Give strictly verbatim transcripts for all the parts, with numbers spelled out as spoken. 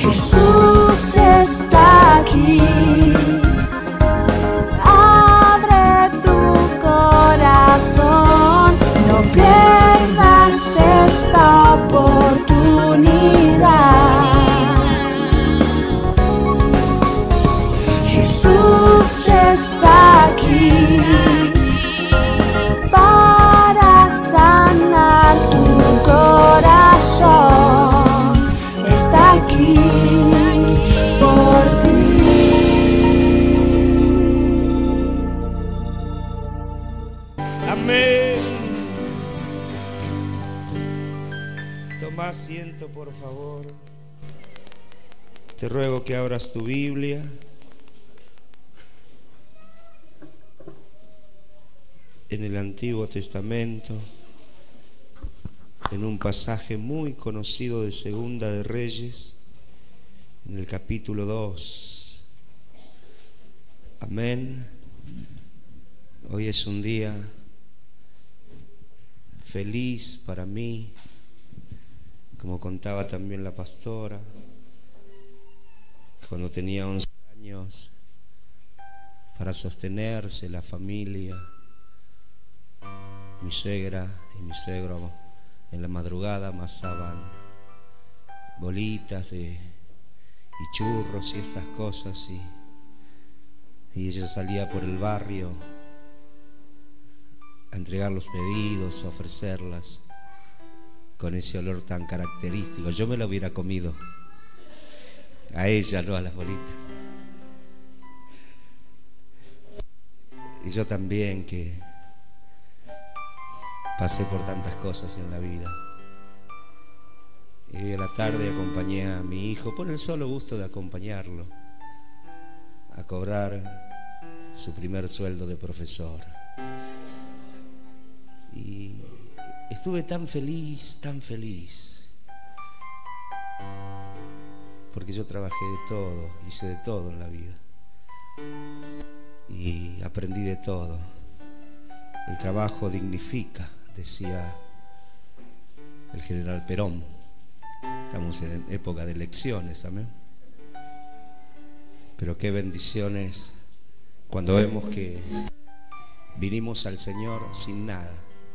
Jesús está aquí. Abre tu corazón, no pierdas esta oportunidad. Jesús está aquí para sanar tu corazón. Está aquí por ti. Amén. Toma asiento, por favor. Te ruego que abras tu Biblia en el Antiguo Testamento, en un pasaje muy conocido de Segunda de Reyes, en el capítulo dos. Amén. Hoy es un día feliz para mí, como contaba también la pastora. Cuando tenía once años, para sostenerse la familia, mi suegra y mi suegro en la madrugada amasaban bolitas de, y churros y estas cosas, y, y ella salía por el barrio a entregar los pedidos, a ofrecerlas con ese olor tan característico. Yo me lo hubiera comido, a ella, no a las bolitas. Y yo también, que pasé por tantas cosas en la vida. Y a la tarde acompañé a mi hijo, por el solo gusto de acompañarlo, a cobrar su primer sueldo de profesor. Y estuve tan feliz, tan feliz, porque yo trabajé de todo, hice de todo en la vida y aprendí de todo. El trabajo dignifica, decía el general Perón. Estamos en época de elecciones, amén. Pero qué bendiciones cuando vemos que vinimos al Señor sin nada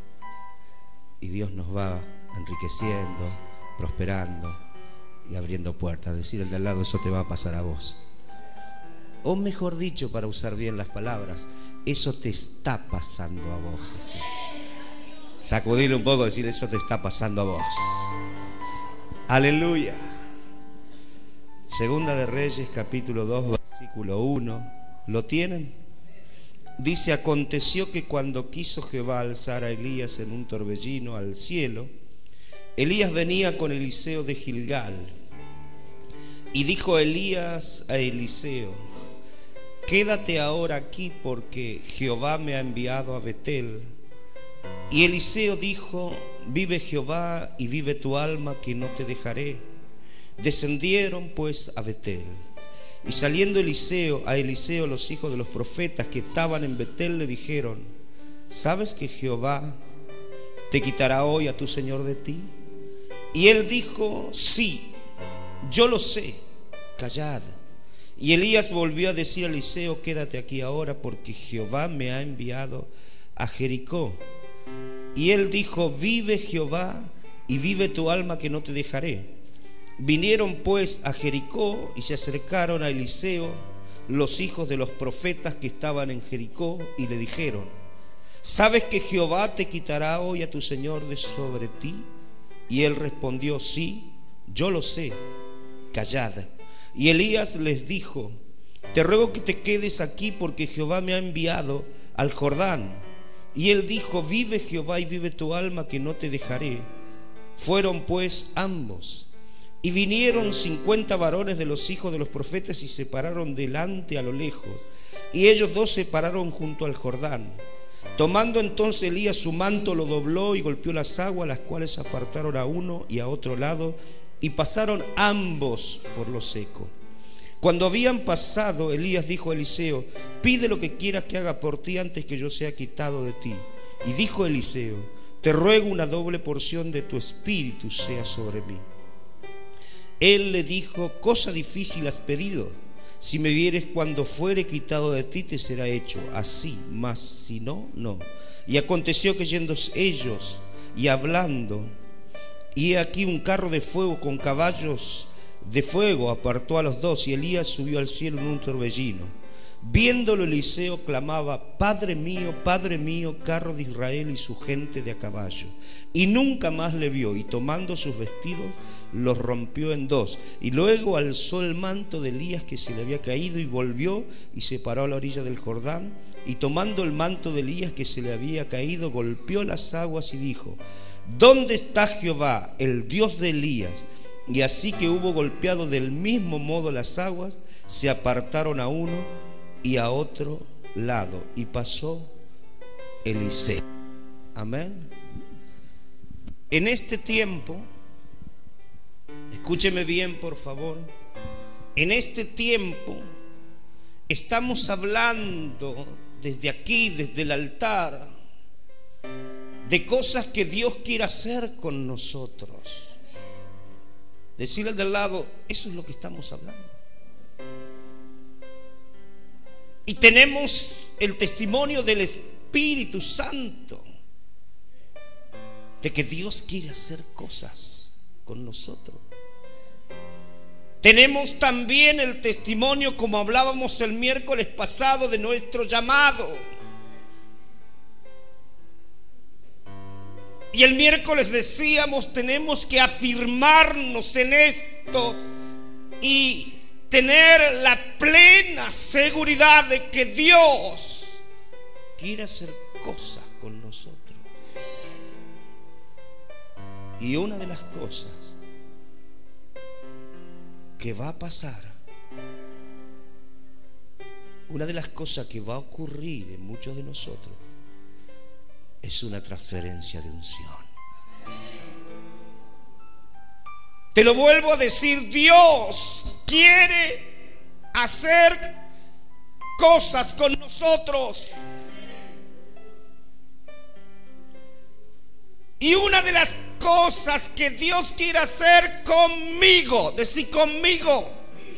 y Dios nos va enriqueciendo, prosperando y abriendo puertas. Decir al de al lado: eso te va a pasar a vos. O mejor dicho, para usar bien las palabras, eso te está pasando a vos. Decir, sacudirle un poco, decir: eso te está pasando a vos. Aleluya. Segunda de Reyes, capítulo dos, versículo uno. ¿Lo tienen? Dice: aconteció que cuando quiso Jehová alzar a Elías en un torbellino al cielo, Elías venía con Eliseo de Gilgal. Y dijo Elías a Eliseo: quédate ahora aquí, porque Jehová me ha enviado a Betel. Y Eliseo dijo: vive Jehová y vive tu alma, que no te dejaré. Descendieron pues a Betel. Y saliendo Eliseo a Eliseo, los hijos de los profetas que estaban en Betel le dijeron: ¿sabes que Jehová te quitará hoy a tu señor de ti? Y él dijo: sí, yo lo sé, callad. Y Elías volvió a decir a Eliseo: quédate aquí ahora, porque Jehová me ha enviado a Jericó. Y él dijo: vive Jehová y vive tu alma, que no te dejaré. Vinieron pues a Jericó y se acercaron a Eliseo los hijos de los profetas que estaban en Jericó y le dijeron: ¿sabes que Jehová te quitará hoy a tu señor de sobre ti? Y él respondió: sí, yo lo sé, callad. Y Elías les dijo: te ruego que te quedes aquí, porque Jehová me ha enviado al Jordán. Y él dijo: vive Jehová y vive tu alma, que no te dejaré. Fueron pues ambos, y vinieron cincuenta varones de los hijos de los profetas y se pararon delante a lo lejos, y ellos dos se pararon junto al Jordán. Tomando entonces Elías su manto, lo dobló y golpeó las aguas, las cuales apartaron a uno y a otro lado, y pasaron ambos por lo seco. Cuando habían pasado, Elías dijo a Eliseo: pide lo que quieras que haga por ti antes que yo sea quitado de ti. Y dijo Eliseo: te ruego una doble porción de tu espíritu sea sobre mí. Él le dijo: cosa difícil has pedido. Si me vieres cuando fuere quitado de ti, te será hecho así, mas si no, no. Y aconteció que yendo ellos y hablando, y he aquí un carro de fuego con caballos de fuego apartó a los dos, y Elías subió al cielo en un torbellino. Viéndolo, Eliseo clamaba: Padre mío, Padre mío, carro de Israel y su gente de a caballo. Y nunca más le vio, y tomando sus vestidos los rompió en dos. Y luego alzó el manto de Elías que se le había caído, y volvió y se paró a la orilla del Jordán. Y tomando el manto de Elías que se le había caído, golpeó las aguas y dijo: ¿dónde está Jehová, el Dios de Elías? Y así que hubo golpeado del mismo modo las aguas, se apartaron a uno y a otro lado, y pasó Eliseo. Amén. En este tiempo, escúcheme bien por favor, en este tiempo estamos hablando desde aquí, desde el altar, de cosas que Dios quiere hacer con nosotros. Decirle al del lado: eso es lo que estamos hablando. Y tenemos el testimonio del Espíritu Santo de que Dios quiere hacer cosas con nosotros. Tenemos también el testimonio, como hablábamos el miércoles pasado, de nuestro llamado. Y el miércoles decíamos: tenemos que afirmarnos en esto y tener la plena seguridad de que Dios quiere hacer cosas con nosotros. Y una de las cosas que va a pasar, una de las cosas que va a ocurrir en muchos de nosotros, es una transferencia de unción. Te lo vuelvo a decir: Dios quiere hacer cosas con nosotros. Y una de las cosas que Dios quiere hacer conmigo, decir conmigo,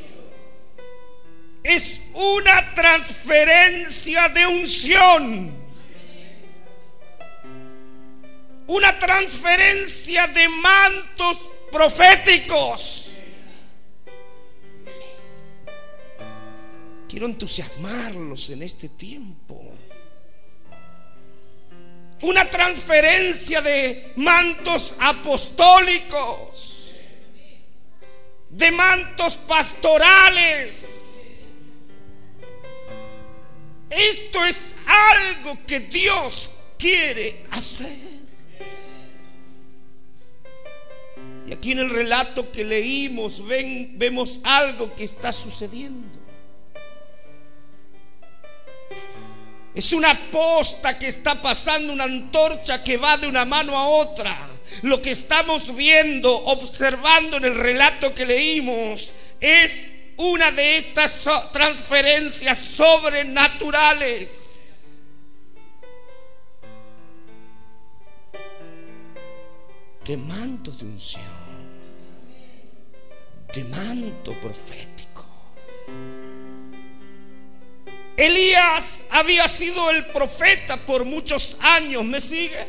es una transferencia de unción. Una transferencia de mantos proféticos. Quiero entusiasmarlos en este tiempo. Una transferencia de mantos apostólicos, de mantos pastorales. Esto es algo que Dios quiere hacer. Y aquí en el relato que leímos ven, vemos algo que está sucediendo. Es una posta que está pasando, una antorcha que va de una mano a otra. Lo que estamos viendo, observando en el relato que leímos, es una de estas transferencias sobrenaturales. De manto de unción, de manto profético. Elías había sido el profeta por muchos años, ¿me sigue?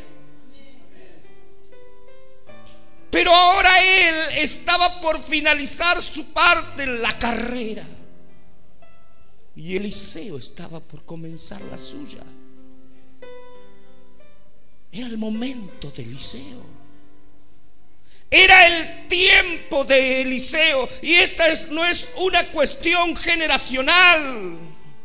Pero ahora él estaba por finalizar su parte en la carrera, y Eliseo estaba por comenzar la suya. Era el momento de Eliseo. Era el tiempo de Eliseo. Y esta es, no es una cuestión generacional.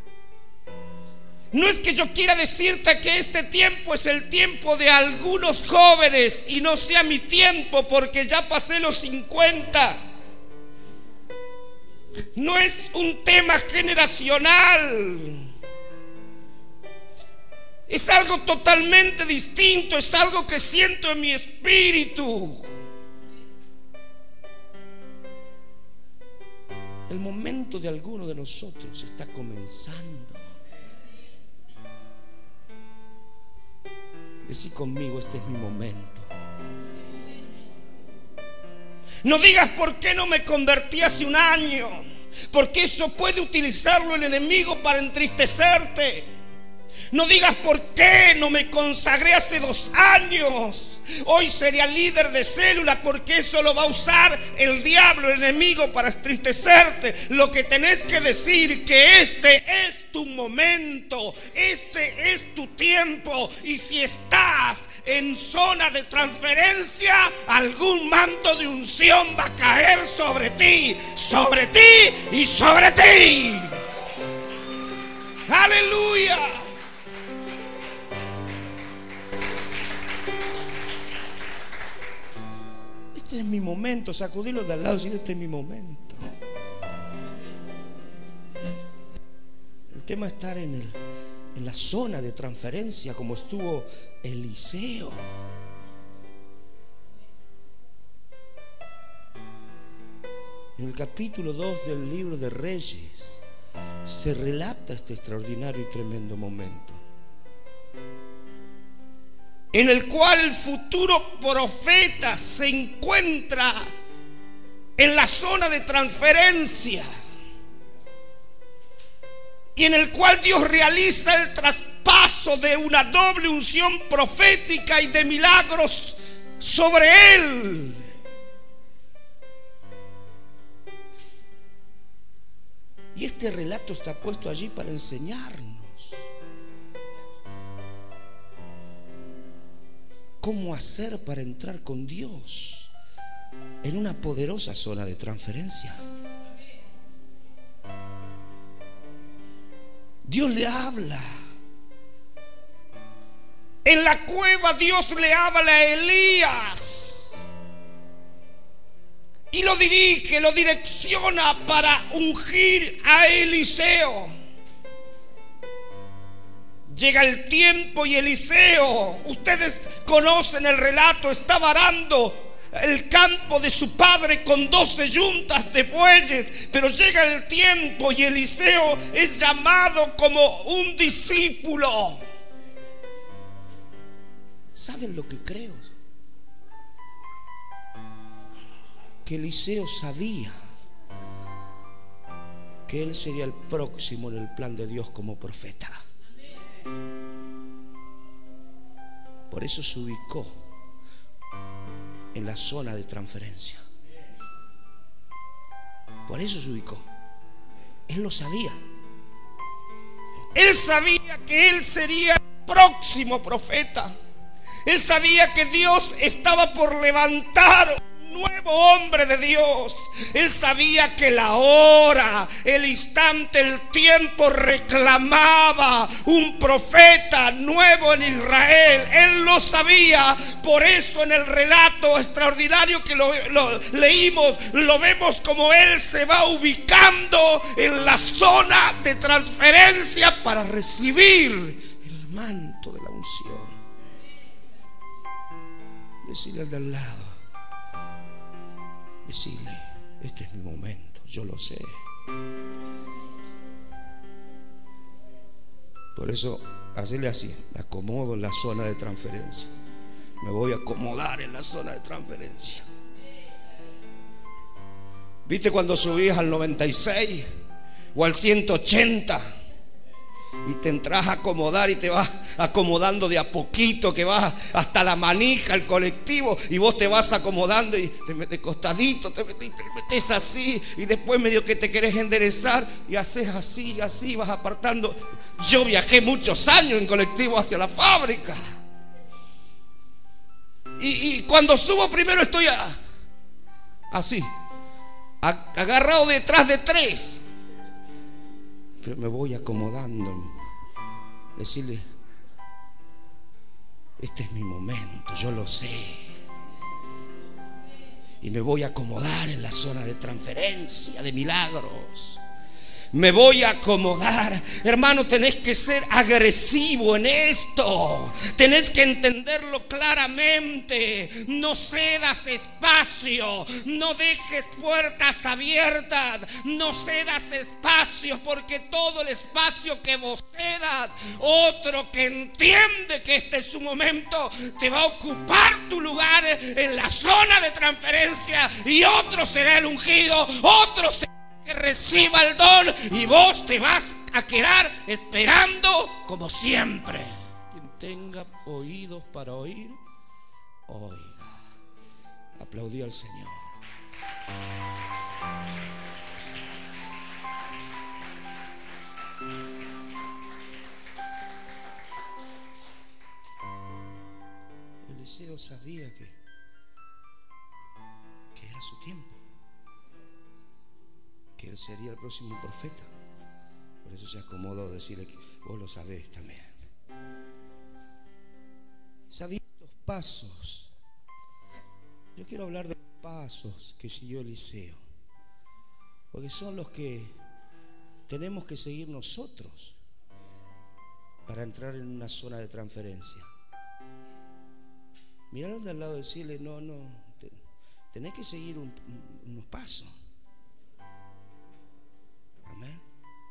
No es que yo quiera decirte que este tiempo es el tiempo de algunos jóvenes y no sea mi tiempo porque ya pasé los cincuenta. No es un tema generacional. Es algo totalmente distinto. Es algo que siento en mi espíritu. El momento de alguno de nosotros está comenzando. Decí conmigo: este es mi momento. No digas por qué no me convertí hace un año, porque eso puede utilizarlo el enemigo para entristecerte. No digas por qué no me consagré hace dos años. Hoy sería líder de célula, porque eso lo va a usar el diablo, el enemigo, para entristecerte. Lo que tenés que decir que este es tu momento, este es tu tiempo. Y si estás en zona de transferencia, algún manto de unción va a caer sobre ti, sobre ti y sobre ti. Aleluya. Este es mi momento. Sacudilo de al lado y decirle: este es mi momento. El tema es estar en, el, en la zona de transferencia, como estuvo Eliseo. En el capítulo dos del libro de Reyes se relata este extraordinario y tremendo momento, en el cual el futuro profeta se encuentra en la zona de transferencia, y en el cual Dios realiza el traspaso de una doble unción profética y de milagros sobre él. Y este relato está puesto allí para enseñarnos cómo hacer para entrar con Dios en una poderosa zona de transferencia. Dios le habla. En la cueva Dios le habla a Elías y lo dirige, lo direcciona para ungir a Eliseo. Llega el tiempo y Eliseo, ustedes conocen el relato, estaba arando el campo de su padre con doce yuntas de bueyes. Pero llega el tiempo y Eliseo es llamado como un discípulo. ¿Saben lo que creo? Que Eliseo sabía que él sería el próximo en el plan de Dios como profeta. Por eso se ubicó en la zona de transferencia. Por eso se ubicó. Él lo sabía. Él sabía que él sería el próximo profeta. Él sabía que Dios estaba por levantar nuevo hombre de Dios. Él sabía que la hora, el instante, el tiempo reclamaba un profeta nuevo en Israel. Él lo sabía. Por eso en el relato extraordinario que lo, lo leímos, lo vemos como él se va ubicando en la zona de transferencia para recibir el manto de la unción. Decirle al de al lado, decirle: este es mi momento, yo lo sé. Por eso, hacerle así: me acomodo en la zona de transferencia. Me voy a acomodar en la zona de transferencia. ¿Viste cuando subías al noventa y seis o al ciento ochenta? Y te entras a acomodar y te vas acomodando de a poquito, que vas hasta la manija, el colectivo, y vos te vas acomodando y te metes costadito, te metes, te metes así, y después medio que te querés enderezar y haces así y así, vas apartando. Yo viajé muchos años en colectivo hacia la fábrica, y, y cuando subo primero estoy a, así, a, agarrado detrás de tres. Pero me voy acomodando. Decirle: este es mi momento, yo lo sé. Y me voy a acomodar en la zona de transferencia, de milagros. me voy a acomodar. Hermano, tenés que ser agresivo en esto. Tenés que entenderlo claramente. No cedas espacio, no dejes puertas abiertas, no cedas espacio, porque todo el espacio que vos cedas, otro que entiende que este es su momento, te va a ocupar tu lugar en la zona de transferencia, y otro será el ungido, otro será que reciba el don, y vos te vas a quedar esperando como siempre. Quien tenga oídos para oír, oiga. Aplaudí al Señor. Eliseo sabía que, que era su tiempo, que él sería el próximo profeta. Por eso se acomodó a decirle que vos lo sabés también. Sabía estos pasos. Yo quiero hablar de los pasos que siguió Eliseo, porque son los que tenemos que seguir nosotros para entrar en una zona de transferencia. Mirarlo de al lado y decirle: no, no, te, tenés que seguir un, un, unos pasos. Amén.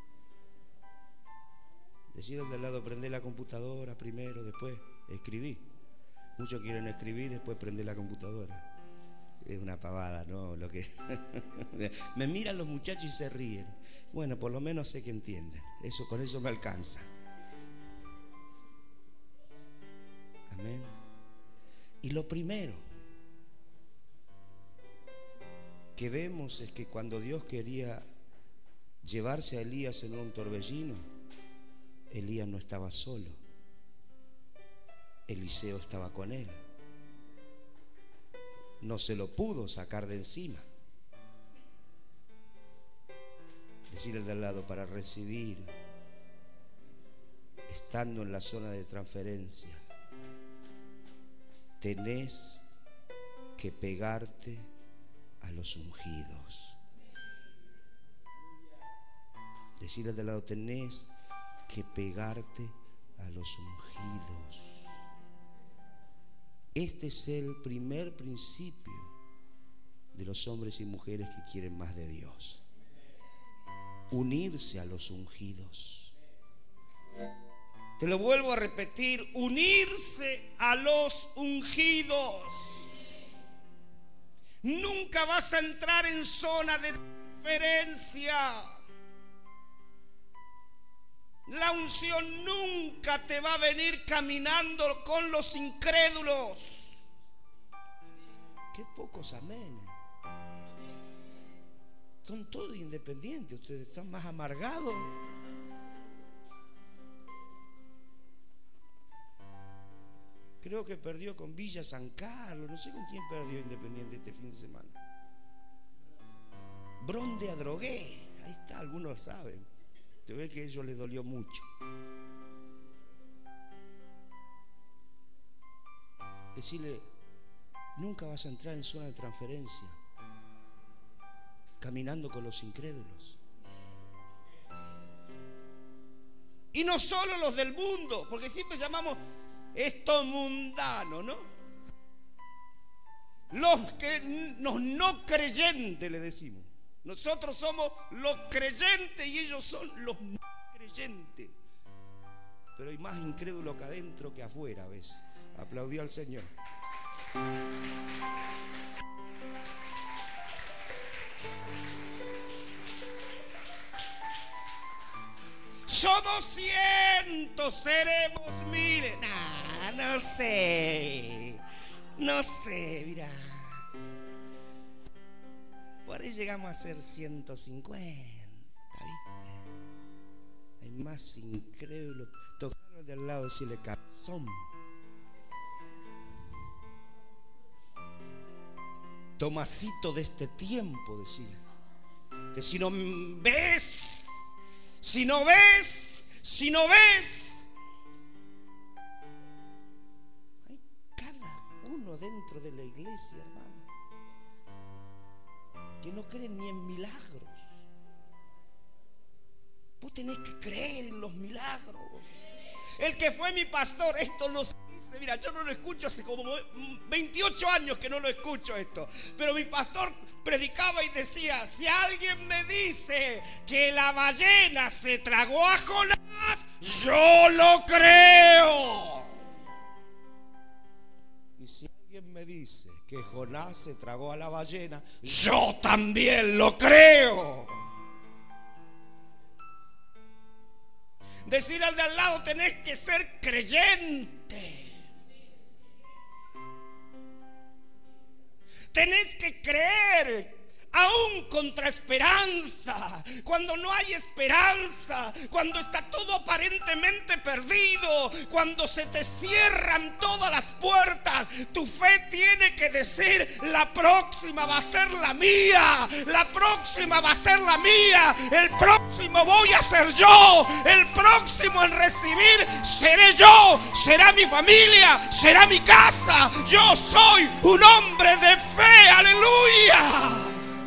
Decirle al de al lado: prende la computadora primero, después escribí. Muchos quieren escribir, después prender la computadora. Es una pavada, ¿no? Lo que me miran los muchachos y se ríen. Bueno, por lo menos sé que entienden. Eso, con eso me alcanza. Amén. Y lo primero que vemos es que cuando Dios quería llevarse a Elías en un torbellino, Elías no estaba solo. Eliseo estaba con él. No se lo pudo sacar de encima. Decirle al de al lado: para recibir, estando en la zona de transferencia, tenés que pegarte a los ungidos. Decirle al de al lado: tenés que pegarte a los ungidos. Este es el primer principio de los hombres y mujeres que quieren más de Dios: unirse a los ungidos. Te lo vuelvo a repetir: unirse a los ungidos. Nunca vas a entrar en zona de diferencia. La unción nunca te va a venir caminando con los incrédulos. Qué pocos amenes. Son todos independientes. Ustedes están más amargados. Creo que perdió con Villa San Carlos. No sé con quién perdió Independiente este fin de semana. Bron de Adrogué. Ahí está, algunos saben. Te ves que a ellos les dolió mucho. Decirle: nunca vas a entrar en zona de transferencia caminando con los incrédulos. Y no solo los del mundo, porque siempre llamamos esto mundano, ¿no? Los que los no creyentes, le decimos. Nosotros somos los creyentes y ellos son los no creyentes. Pero hay más incrédulos acá adentro que afuera a veces. Aplaudió al Señor. Somos cientos, seremos miles. Nah, no sé. No sé, mira. Por ahí llegamos a ser ciento cincuenta, ¿viste? Hay más incrédulos. Tocarlo de al lado y decirle: cabezón. Tomasito de este tiempo, decirle. Que si no ves, si no ves, si no ves. Hay cada uno dentro de la iglesia, hermano, que no creen ni en milagros. Vos tenés que creer en los milagros. El que fue mi pastor, esto lo dice, mira, yo no lo escucho hace como veintiocho años que no lo escucho esto. Pero mi pastor predicaba y decía: si alguien me dice que la ballena se tragó a Jonás, yo lo creo. Y si alguien me dice que Jonás se tragó a la ballena, yo también lo creo. Decir al de al lado: tenés que ser creyente. Tenés que creer. Aún contra esperanza, cuando no hay esperanza, cuando está todo aparentemente perdido, cuando se te cierran todas las puertas, tu fe tiene que decir: la próxima va a ser la mía, la próxima va a ser la mía, el próximo voy a ser yo, el próximo en recibir seré yo, será mi familia, será mi casa. Yo soy un hombre de fe, aleluya.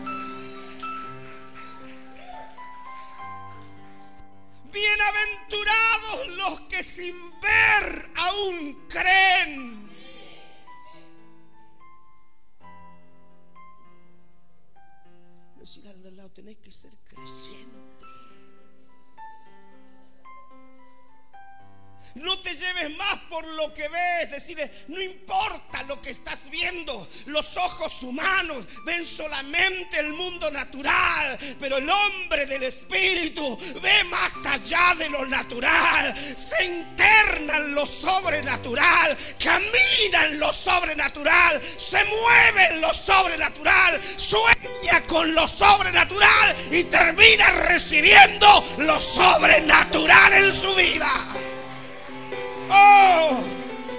Bienaventurados los que sin ver aún creen. Decir al de al lado: tenés que ser creyente. No te lleves más por lo que ves. Decirle: no importa lo que estás viendo. Los ojos humanos ven solamente el mundo natural, pero el hombre del espíritu ve más allá de lo natural. Se interna en lo sobrenatural, camina en lo sobrenatural, se mueve en lo sobrenatural, sueña con lo sobrenatural y termina recibiendo lo sobrenatural en su vida. ¡Oh!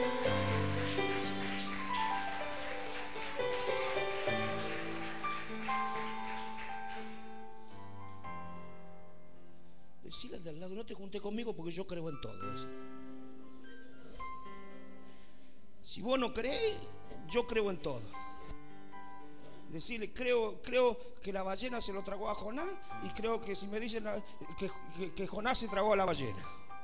Decirle al de al lado: no te juntes conmigo porque yo creo en todo eso. Si vos no crees, yo creo en todo. Decirle: creo, creo que la ballena se lo tragó a Jonás, y creo que si me dicen que, que, que Jonás se tragó a la ballena.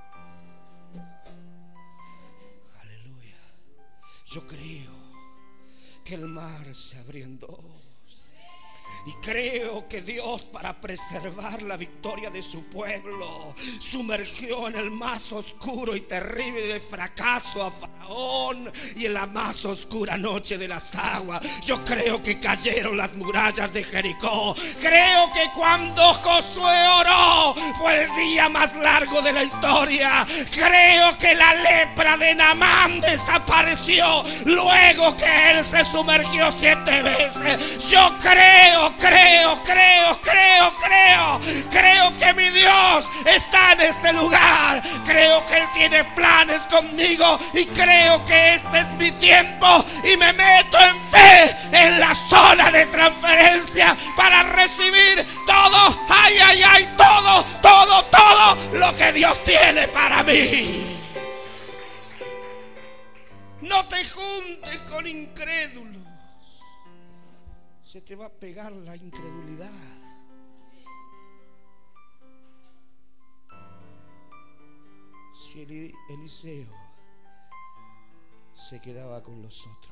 Yo creo que el mar se abrió en dos. Y creo que Dios, para preservar la victoria de su pueblo, sumergió en el más oscuro y terrible fracaso a Faraón y en la más oscura noche de las aguas. Yo creo que cayeron las murallas de Jericó. Creo que cuando Josué oró fue el día más largo de la historia. Creo que la lepra de Naamán desapareció luego que él se sumergió siete veces. Yo creo Creo, creo, creo, creo Creo que mi Dios está en este lugar. Creo que Él tiene planes conmigo. Y creo que este es mi tiempo. Y me meto en fe en la zona de transferencia para recibir todo, ay, ay, ay, todo, todo, todo lo que Dios tiene para mí. No te juntes con incrédulos. Se te va a pegar la incredulidad. Si Eliseo se quedaba con los otros,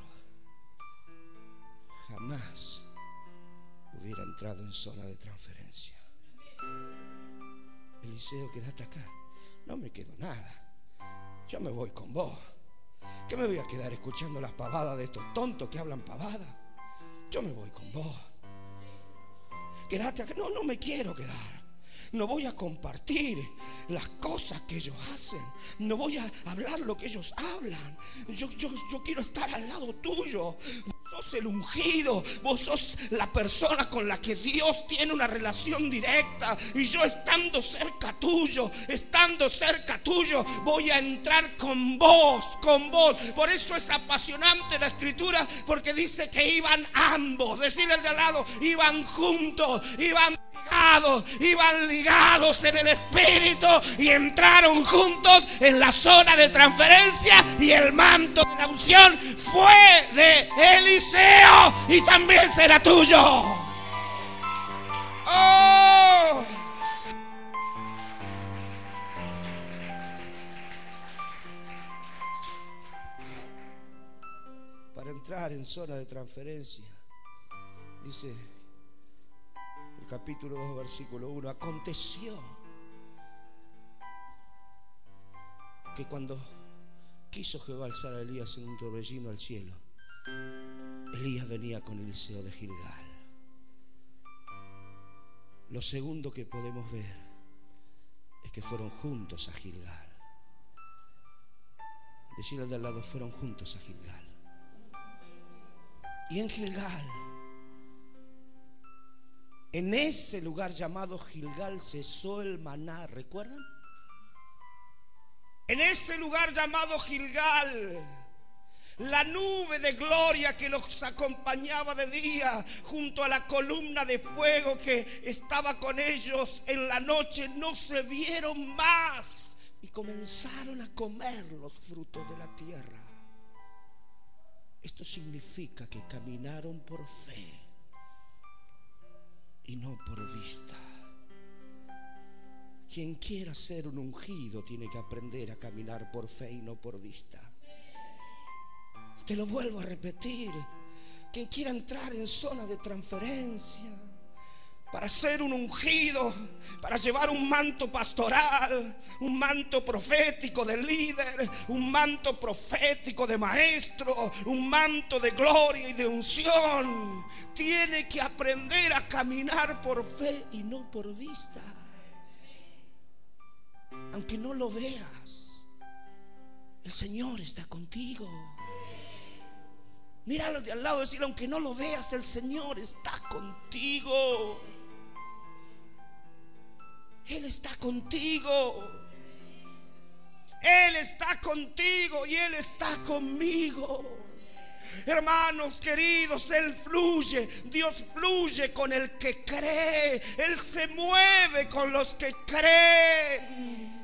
jamás hubiera entrado en zona de transferencia. Eliseo, quédate acá. No me quedo nada. Yo me voy con vos. ¿Qué me voy a quedar escuchando las pavadas de estos tontos que hablan pavadas? Yo me voy con vos. Quédate acá. No, no me quiero quedar. No voy a compartir las cosas que ellos hacen. No voy a hablar lo que ellos hablan. Yo, yo, yo quiero estar al lado tuyo. Vos sos el ungido. Vos sos la persona con la que Dios tiene una relación directa. Y yo estando cerca tuyo, estando cerca tuyo, voy a entrar con vos, con vos. Por eso es apasionante la escritura, porque dice que iban ambos. Decirle al de al lado: iban juntos, iban ligados, iban ligados en el espíritu y entraron juntos en la zona de transferencia, y el manto de la unción fue de Eliseo y también será tuyo. Oh. entrar en zona de transferencia. Dice el capítulo dos, versículo uno: aconteció que cuando quiso Jehová alzar a Elías en un torbellino al cielo, Elías venía con Eliseo de Gilgal. Lo segundo que podemos ver es que fueron juntos a Gilgal. Decirle al de al lado: fueron juntos a Gilgal. Y en Gilgal, en ese lugar llamado Gilgal, cesó el maná. ¿Recuerdan? En ese lugar llamado Gilgal, la nube de gloria que los acompañaba de día, junto a la columna de fuego que estaba con ellos en la noche, no se vieron más y comenzaron a comer los frutos de la tierra. Esto significa que caminaron por fe y no por vista. Quien quiera ser un ungido tiene que aprender a caminar por fe y no por vista. Te lo vuelvo a repetir: quien quiera entrar en zona de transferencia para ser un ungido, para llevar un manto pastoral, un manto profético de líder, un manto profético de maestro, un manto de gloria y de unción, tiene que aprender a caminar por fe y no por vista. Aunque no lo veas, el Señor está contigo. Míralo de al lado y decirle: aunque no lo veas, el Señor está contigo. Él está contigo. Él está contigo y Él está conmigo. Hermanos queridos, Él fluye. Dios fluye con el que cree. Él se mueve con los que creen.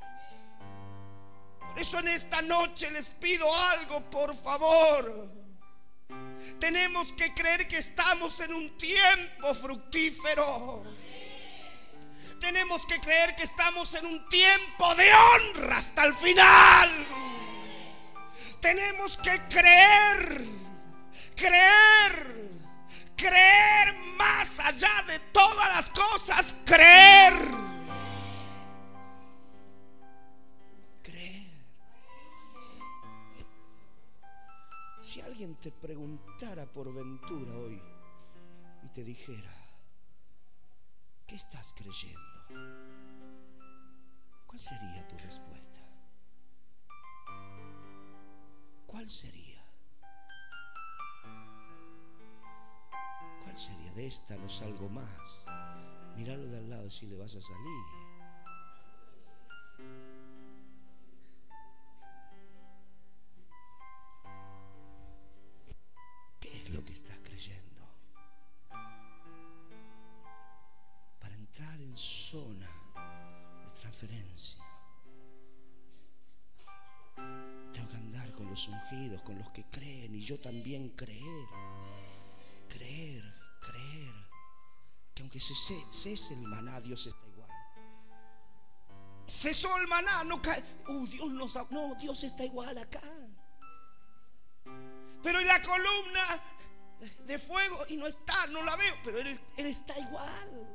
Por eso en esta noche les pido algo, por favor. Tenemos que creer que estamos en un tiempo fructífero. Tenemos que creer que estamos en un tiempo de honra hasta el final. Tenemos que creer, creer, creer más allá de todas las cosas, creer. Creer. Si alguien te preguntara por ventura hoy y te dijera: ¿qué estás creyendo?, ¿cuál sería tu respuesta? ¿Cuál sería? ¿Cuál sería? De esta no salgo más. Míralo de al lado si le vas a salir. ¿Qué es lo que estás creyendo? Para entrar en zona de transferencia, tengo que andar con los ungidos, con los que creen, y yo también creer, creer, creer, que aunque se cese el maná, Dios está igual. Cesó el maná, no cae. Uh, Dios no, no, Dios está igual acá. Pero en la columna de fuego, y no está, no la veo, pero Él, él está igual.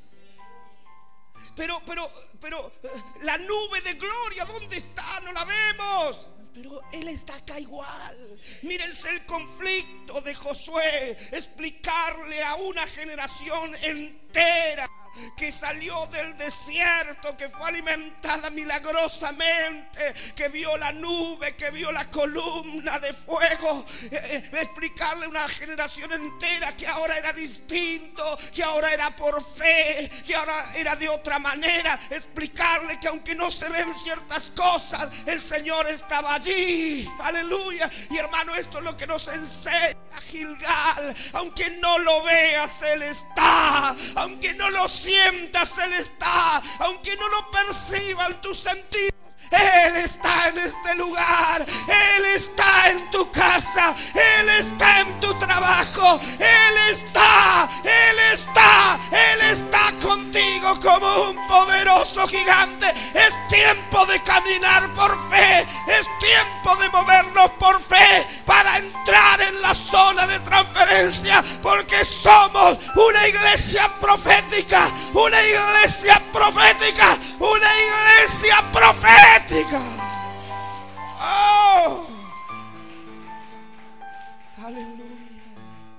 Pero, pero, pero la nube de gloria, ¿dónde está? No la vemos. Pero Él está acá igual. Mírense el conflicto de Josué. Explicarle a una generación entera que salió del desierto, que fue alimentada milagrosamente, que vio la nube, que vio la columna de fuego. eh, eh, explicarle a una generación entera que ahora era distinto, que ahora era por fe, que ahora era de otra manera. Explicarle que aunque no se ven ciertas cosas, el Señor estaba allí. Aleluya. Y hermano, esto es lo que nos enseña Gilgal. Aunque no lo veas, Él está. Aunque no lo sientas, Él está. Aunque no lo perciban tus sentidos, Él está en este lugar. Él está en tu casa. Él está en tu trabajo. Él está, Él está, Él está contigo como un poderoso gigante. Es tiempo de caminar por fe. Es tiempo de movernos por fe para entrar en la somos una iglesia profética, una iglesia profética, una iglesia profética. Oh, aleluya.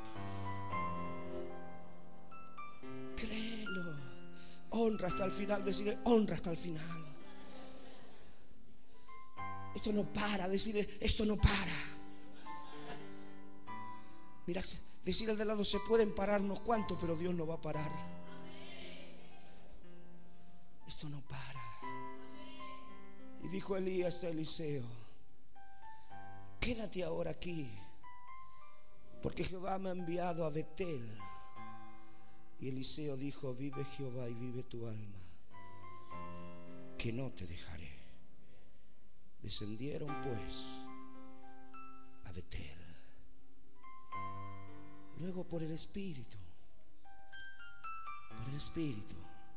Créelo. Honra hasta el final, decirle honra hasta el final. Esto no para, decirle esto no para. Mira, decirle al de lado, se pueden parar unos cuantos, pero Dios no va a parar. Esto no para. Y dijo Elías a Eliseo: quédate ahora aquí, porque Jehová me ha enviado a Betel. Y Eliseo dijo: vive Jehová y vive tu alma, que no te dejaré. Descendieron pues a Betel. Luego por el Espíritu, por el Espíritu,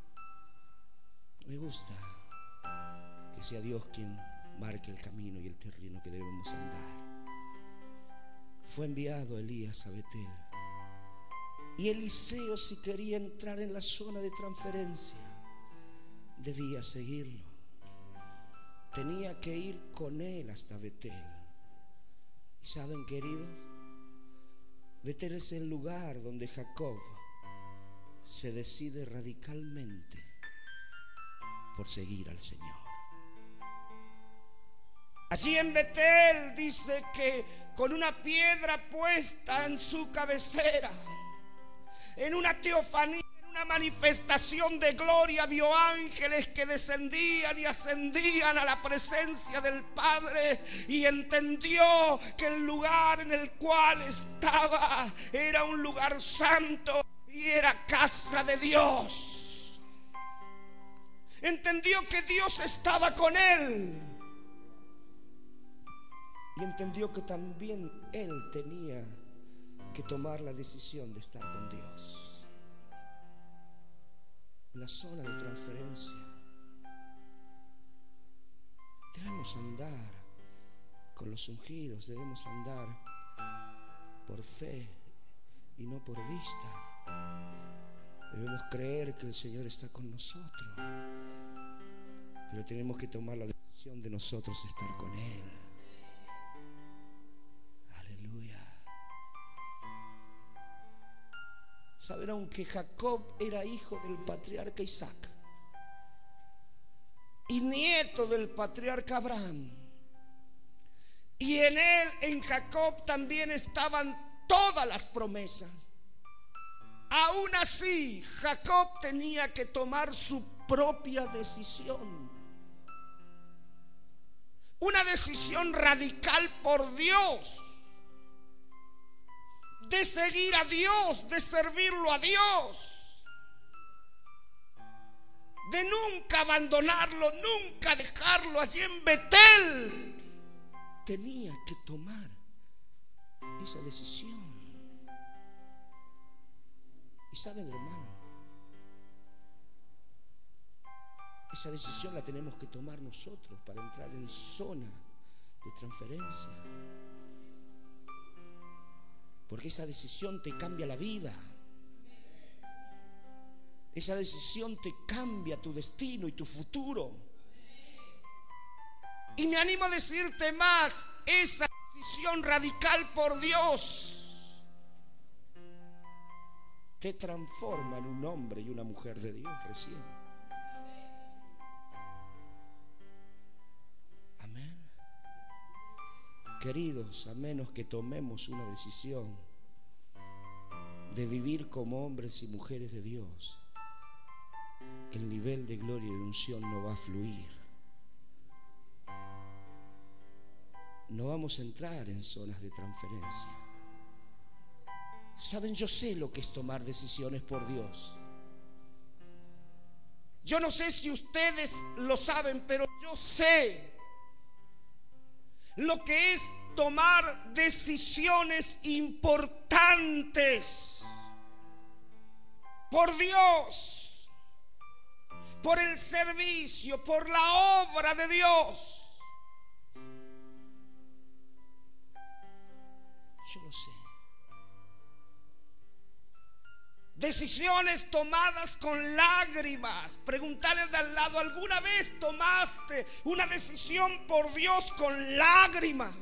me gusta que sea Dios quien marque el camino y el terreno que debemos andar. Fue enviado Elías a Betel. Y Eliseo, si quería entrar en la zona de transferencia, debía seguirlo. Tenía que ir con él hasta Betel. ¿Y saben, queridos? Betel es el lugar donde Jacob se decide radicalmente por seguir al Señor. Allí en Betel dice que con una piedra puesta en su cabecera, en una teofanía, en una manifestación de gloria, vio ángeles que descendían y ascendían a la presencia del Padre, y entendió que el lugar en el cual estaba era un lugar santo y era casa de Dios. Entendió que Dios estaba con él, y entendió que también él tenía que tomar la decisión de estar con Dios. En la zona de transferencia debemos andar con los ungidos, debemos andar por fe y no por vista. Debemos creer que el Señor está con nosotros, pero tenemos que tomar la decisión de nosotros estar con Él. Saben, aunque Jacob era hijo del patriarca Isaac y nieto del patriarca Abraham, y en él, en Jacob, también estaban todas las promesas, aún así Jacob tenía que tomar su propia decisión, una decisión radical por Dios, de seguir a Dios, de servirlo a Dios, de nunca abandonarlo, nunca dejarlo. Allí en Betel tenía que tomar esa decisión. Y saben, hermano, esa decisión la tenemos que tomar nosotros para entrar en zona de transferencia. Porque esa decisión te cambia la vida. Esa decisión te cambia tu destino y tu futuro. Y me animo a decirte más, esa decisión radical por Dios te transforma en un hombre y una mujer de Dios recién. Amén. Queridos, a menos que tomemos una decisión de vivir como hombres y mujeres de Dios, el nivel de gloria y de unción no va a fluir. No vamos a entrar en zonas de transferencia. Saben, yo sé lo que es tomar decisiones por Dios. Yo no sé si ustedes lo saben, pero yo sé lo que es tomar decisiones importantes por Dios, por el servicio, por la obra de Dios. Yo lo sé. Decisiones tomadas con lágrimas. Preguntarle de al lado, ¿alguna vez tomaste una decisión por Dios con lágrimas?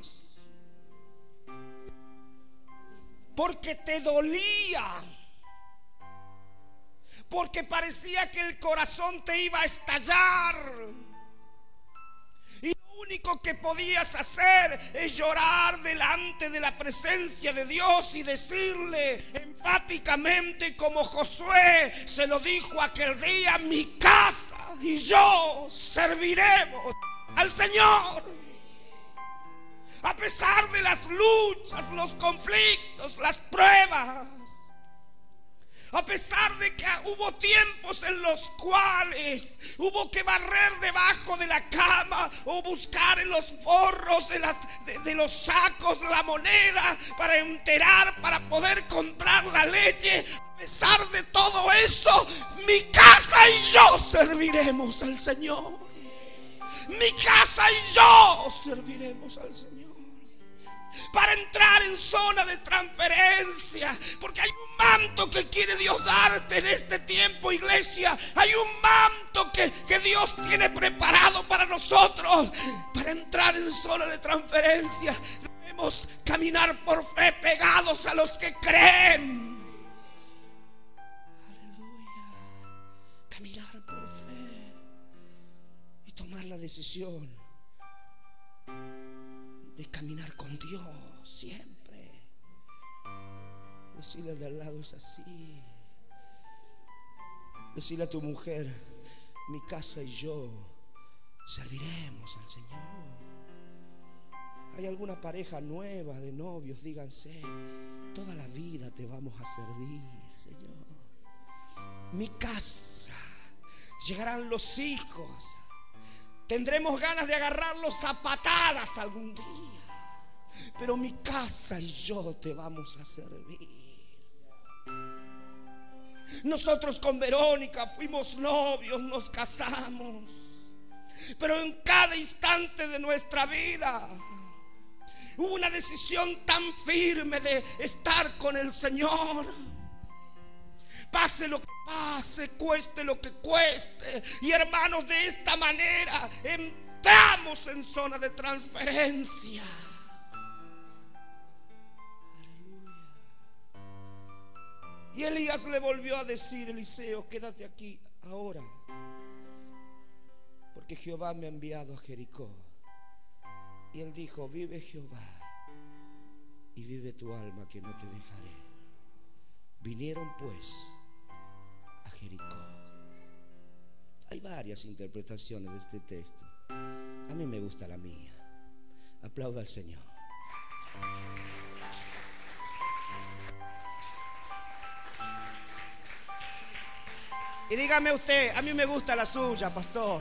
Porque te dolía, porque parecía que el corazón te iba a estallar, y lo único que podías hacer es llorar delante de la presencia de Dios y decirle enfáticamente, como Josué se lo dijo aquel día: mi casa y yo serviremos al Señor. A pesar de las luchas, los conflictos, las pruebas, a pesar de que hubo tiempos en los cuales hubo que barrer debajo de la cama o buscar en los forros de, las, de, de los sacos la moneda para enterar, para poder comprar la leche, a pesar de todo eso, mi casa y yo serviremos al Señor. Mi casa y yo serviremos al Señor. Para entrar en zona de transferencia, porque hay un manto que quiere Dios darte en este tiempo, iglesia. Hay un manto que, que Dios tiene preparado para nosotros. Para entrar en zona de transferencia debemos caminar por fe, pegados a los que creen. Aleluya. Caminar por fe y tomar la decisión de caminar con Dios siempre. Decirle al de al lado: es así. Decirle a tu mujer: mi casa y yo serviremos al Señor. Hay alguna pareja nueva de novios, díganse: toda la vida te vamos a servir, Señor. Mi casa, llegarán los hijos, tendremos ganas de agarrarlos a patadas algún día, pero mi casa y yo te vamos a servir. Nosotros con Verónica fuimos novios, nos casamos, pero en cada instante de nuestra vida hubo una decisión tan firme de estar con el Señor. Pase lo que pase, cueste lo que cueste. Y hermanos, de esta manera entramos en zona de transferencia. Aleluya. Y Elías le volvió a decir: Eliseo, quédate aquí ahora, porque Jehová me ha enviado a Jericó. Y él dijo: vive Jehová y vive tu alma, que no te dejaré. Vinieron pues a Jericó. Hay varias interpretaciones de este texto. A mí me gusta la mía. Aplauda al Señor. Y dígame usted: a mí me gusta la suya, pastor.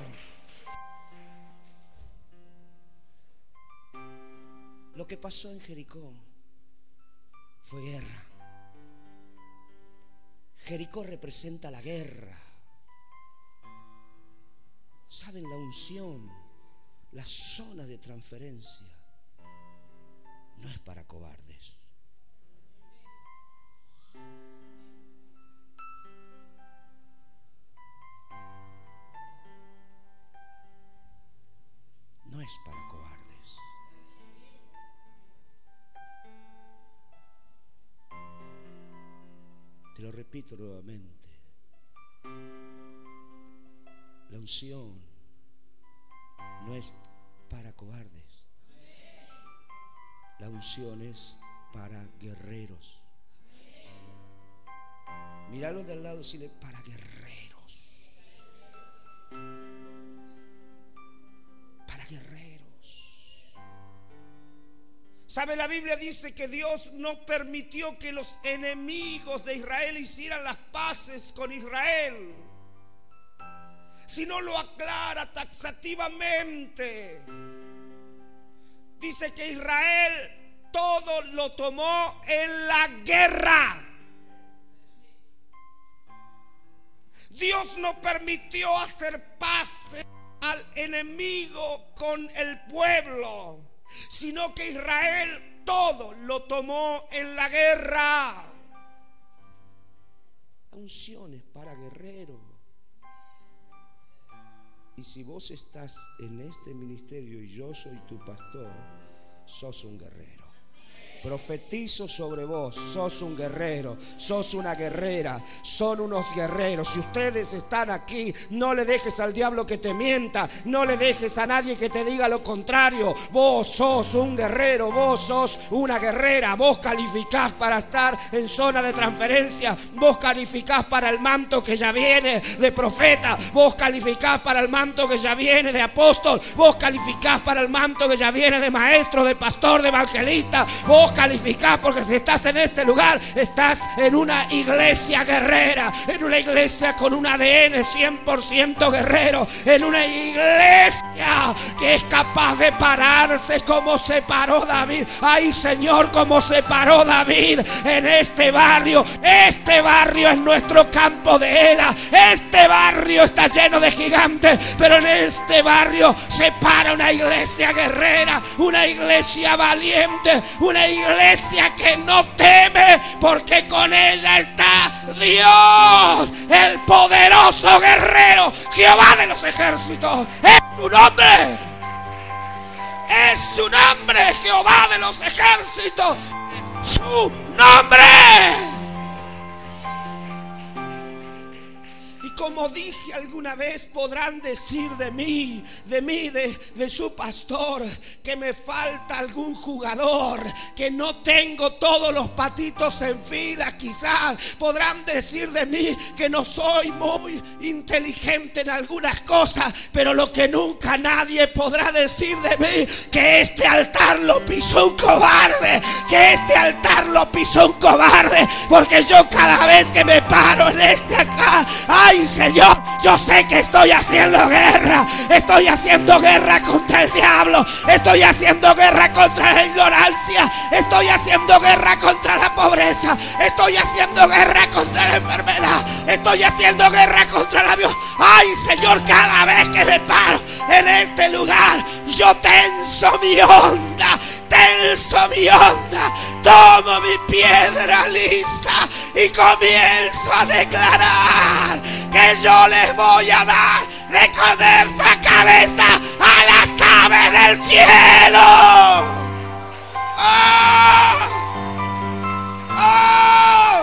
Lo que pasó en Jericó fue guerra. Jericó representa la guerra. ¿Saben? La unción, la zona de transferencia no es para cobardes. No es para cobardes. Te lo repito nuevamente: la unción no es para cobardes. La unción es para guerreros. Míralo de al lado y decirle: para guerreros. Para guerreros. ¿Sabe? La Biblia dice que Dios no permitió que los enemigos de Israel hicieran las paces con Israel, sino lo aclara taxativamente. Dice que Israel todo lo tomó en la guerra. Dios no permitió hacer paces al enemigo con el pueblo, sino que Israel todo lo tomó en la guerra. unción es para guerreros. Y si vos estás en este ministerio y yo soy tu pastor, sos un guerrero. Profetizo sobre vos, sos un guerrero, sos una guerrera, son unos guerreros. Si ustedes están aquí, no le dejes al diablo que te mienta, no le dejes a nadie que te diga lo contrario. Vos sos un guerrero, vos sos una guerrera, vos calificás para estar en zona de transferencia, vos calificás para el manto que ya viene de profeta, vos calificás para el manto que ya viene de apóstol, vos calificás para el manto que ya viene de maestro, de pastor, de evangelista. Vos calificás porque si estás en este lugar, estás en una iglesia guerrera, en una iglesia con un A D N cien por ciento guerrero, en una iglesia que es capaz de pararse como se paró David. Ay, Señor, como se paró David en este barrio. Este barrio es nuestro campo de Ela. Este barrio está lleno de gigantes, pero en este barrio se para una iglesia guerrera, una iglesia valiente, una iglesia iglesia que no teme, porque con ella está Dios, el poderoso guerrero, Jehová de los ejércitos. Es su nombre, es su nombre, Jehová de los ejércitos, es su nombre. Como dije alguna vez, podrán decir de mí, de mí, de, de su pastor, que me falta algún jugador, que no tengo todos los patitos en fila. Quizás podrán decir de mí que no soy muy inteligente en algunas cosas, pero lo que nunca nadie podrá decir de mí, que este altar lo pisó un cobarde, que este altar lo pisó un cobarde, porque yo cada vez que me paro en este acá, ay, Señor, yo sé que estoy haciendo guerra. Estoy haciendo guerra contra el diablo. Estoy haciendo guerra contra la ignorancia. Estoy haciendo guerra contra la pobreza. Estoy haciendo guerra contra la enfermedad. Estoy haciendo guerra contra la violencia. Ay, Señor, cada vez que me paro en este lugar, yo tenso mi onda. Tenso mi onda, tomo mi piedra lisa y comienzo a declarar que yo les voy a dar de comer la cabeza a las aves del cielo. ¡Oh! ¡Oh!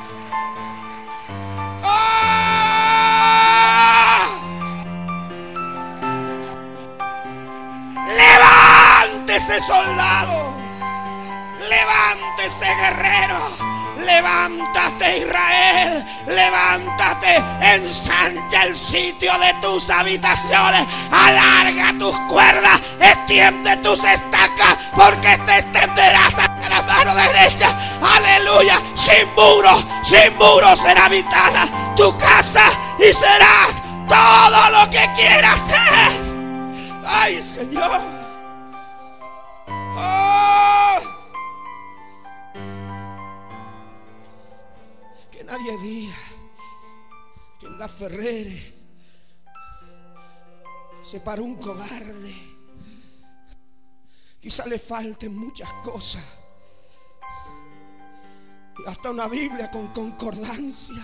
¡Oh! ¡Levántese, soldado! ¡Levántese, guerrero! ¡Levántate, Israel! ¡Levántate! ¡Ensancha el sitio de tus habitaciones! ¡Alarga tus cuerdas! ¡Extiende tus estacas! Porque te extenderás hacia la mano derecha. ¡Aleluya! Sin muros, sin muros será habitada tu casa y serás todo lo que quieras ser. ¡Ay, Señor! ¡Oh! Que nadie diga que en la Ferrere se paró un cobarde. Quizá le falten muchas cosas, hasta una Biblia con concordancia,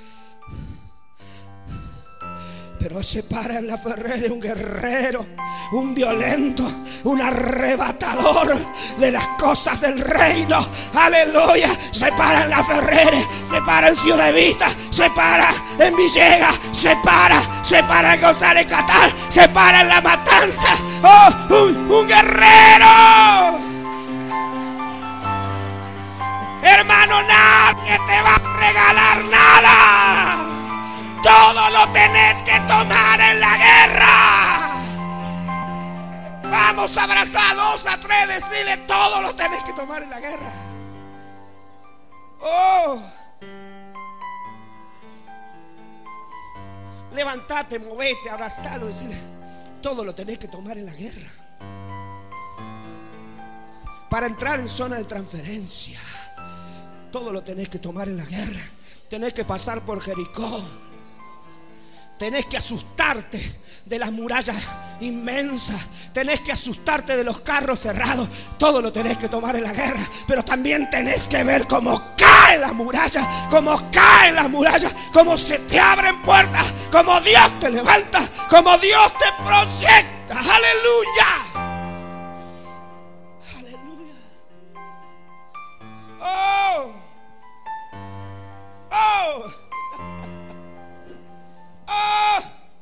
pero se para en la Ferrere un guerrero, un violento, un arrebatador de las cosas del reino. Aleluya. Se para en la Ferrere, se para en Ciudad Vista, se para en Villegas, se para, se para en González Catán, se para en La Matanza. ¡Oh! Un, un guerrero. Hermano, nadie te va a regalar nada. Todo lo tenés que tomar en la guerra. Vamos a abrazar dos a tres, decirle: todo lo tenés que tomar en la guerra. Oh, levantate, movete, abrazalo, decirle: todo lo tenés que tomar en la guerra. Para entrar en zona de transferencia, todo lo tenés que tomar en la guerra. Tenés que pasar por Jericó. Tenés que asustarte de las murallas inmensa. Tenés que asustarte de los carros cerrados. Todo lo tenés que tomar en la guerra. Pero también tenés que ver cómo cae la muralla, cómo caen las murallas, cómo se te abren puertas, cómo Dios te levanta, cómo Dios te proyecta. Aleluya. Aleluya. Oh. Oh. Oh.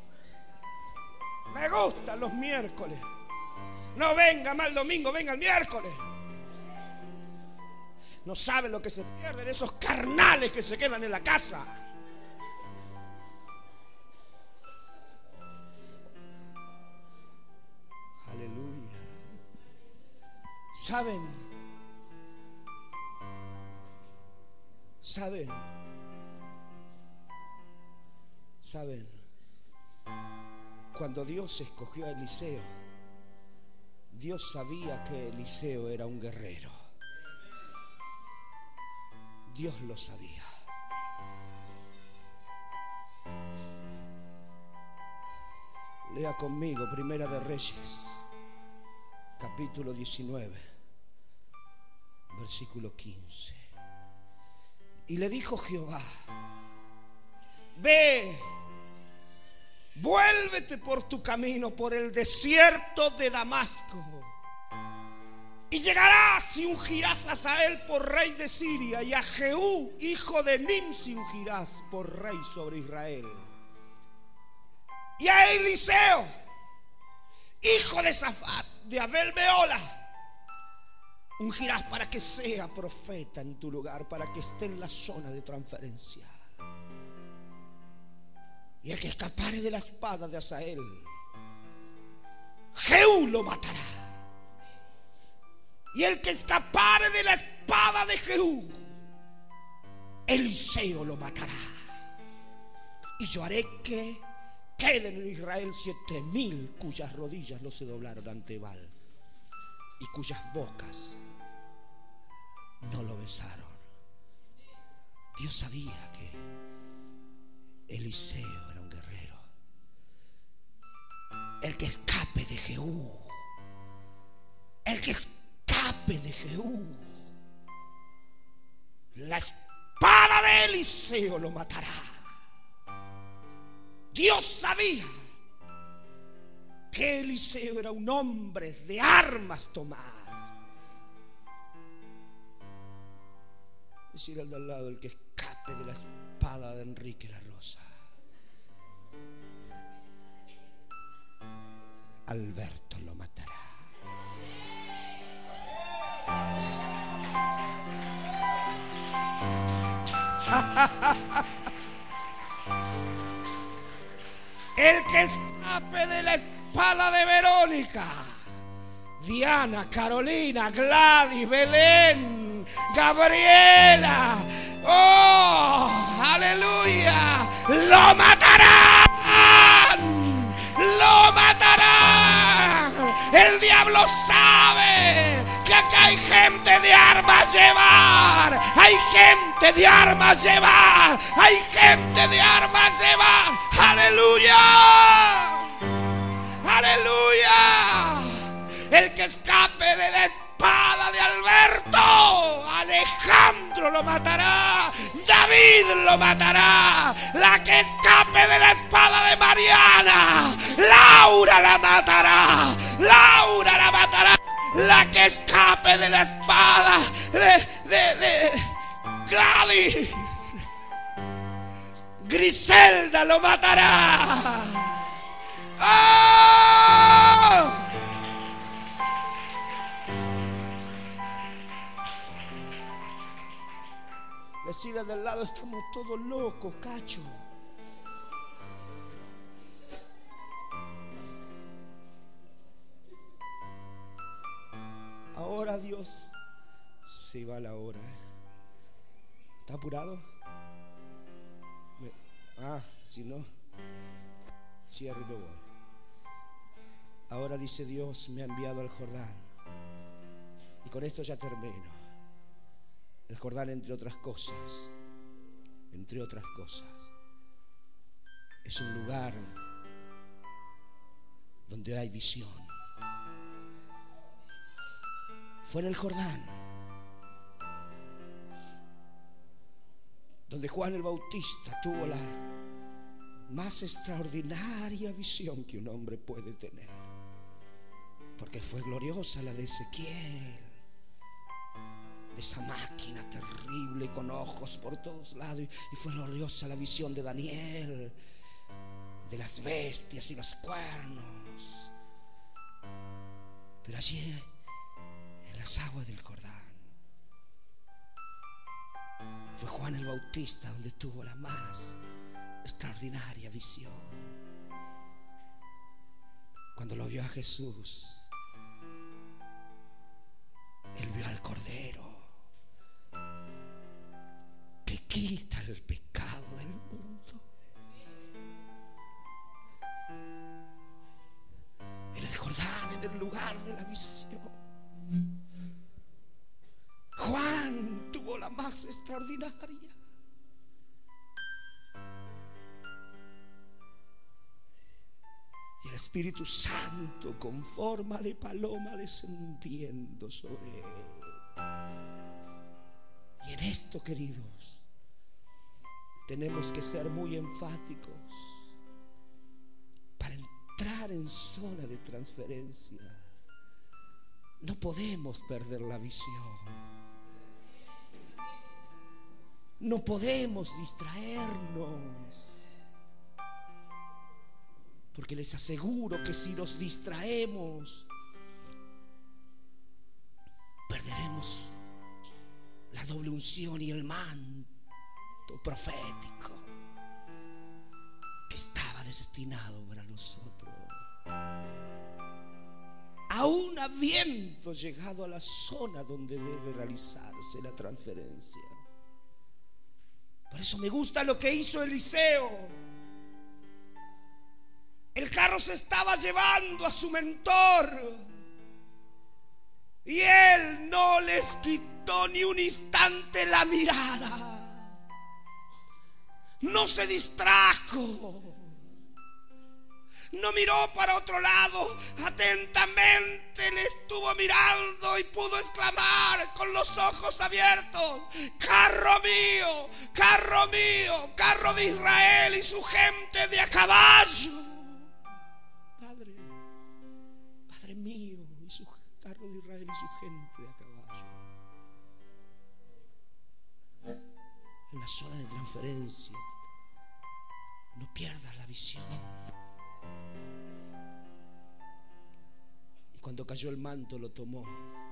Me gustan los miércoles. No venga mal domingo, venga el miércoles. No saben lo que se pierden esos carnales que se quedan en la casa. Aleluya. ¿Saben? ¿Saben? ¿Saben? Cuando Dios escogió a Eliseo, Dios sabía que Eliseo era un guerrero. Dios lo sabía. Lea conmigo Primera de Reyes, capítulo diecinueve, versículo quince. Y le dijo Jehová: ve, vuélvete por tu camino por el desierto de Damasco, y llegarás y ungirás a Hazael por rey de Siria, y a Jehú hijo de Nimsi ungirás por rey sobre Israel, y a Eliseo hijo de Safat de Abel Meola ungirás para que sea profeta en tu lugar, para que esté en la zona de transferencia. Y el que escapare de la espada de Hazael, Jehú lo matará. Y el que escapare de la espada de Jehú, Eliseo lo matará. Y yo haré que queden en Israel siete mil cuyas rodillas no se doblaron ante Baal y cuyas bocas no lo besaron. Dios sabía que Eliseo era un guerrero. El que escape de Jehú, el que escape de Jehú, la espada de Eliseo lo matará. Dios sabía que Eliseo era un hombre de armas tomar. Decir al de al lado: el que escape de la espada de Enrique La Rosa, Alberto lo matará. El que escape de la espada de Verónica, Diana, Carolina, Gladys, Belén, Gabriela, oh, aleluya, lo matarán, lo matarán. El diablo sabe que acá hay gente de armas llevar, hay gente de armas llevar, hay gente de armas llevar. Aleluya, aleluya. El que escape de la espada de Alberto, Alejandro lo matará, David lo matará. La que escape de la espada de Mariana, Laura la matará, Laura la matará. La que escape de la espada de, de, de Gladys, Griselda lo matará. ¡Oh! Decirle del lado: estamos todos locos, cacho. Ahora Dios se va a la hora. ¿Está apurado? Ah, si no, cierro y me voy. Ahora dice Dios: me ha enviado al Jordán. Y con esto ya termino. El Jordán, entre otras cosas, entre otras cosas, es un lugar donde hay visión. Fue en el Jordán, donde Juan el Bautista tuvo la más extraordinaria visión que un hombre puede tener, porque fue gloriosa la de Ezequiel, de esa máquina terrible con ojos por todos lados, y fue gloriosa la visión de Daniel, de las bestias y los cuernos. Pero allí en las aguas del Jordán fue Juan el Bautista donde tuvo la más extraordinaria visión. Cuando lo vio a Jesús, él vio al Cordero que quita el pecado del mundo. En el Jordán, en el lugar de la visión, Juan tuvo la más extraordinaria. Y el Espíritu Santo con forma de paloma descendiendo sobre él. Y en esto, queridos, tenemos que ser muy enfáticos para entrar en zona de transferencia. No podemos perder la visión. No podemos distraernos, porque les aseguro que si nos distraemos, perderemos la doble unción y el manto profético que estaba destinado para nosotros. Aún habiendo llegado a la zona donde debe realizarse la transferencia. Por eso me gusta lo que hizo Eliseo. El carro se estaba llevando a su mentor y él no les quitó ni un instante la mirada. No se distrajo, no miró para otro lado, atentamente le estuvo mirando y pudo exclamar con los ojos abiertos: carro mío, carro mío, carro de Israel y su gente de a caballo. Padre, Padre mío, y su carro de Israel y su gente de a caballo. En la zona de transferencia, no pierdas la visión. Y cuando cayó el manto lo tomó,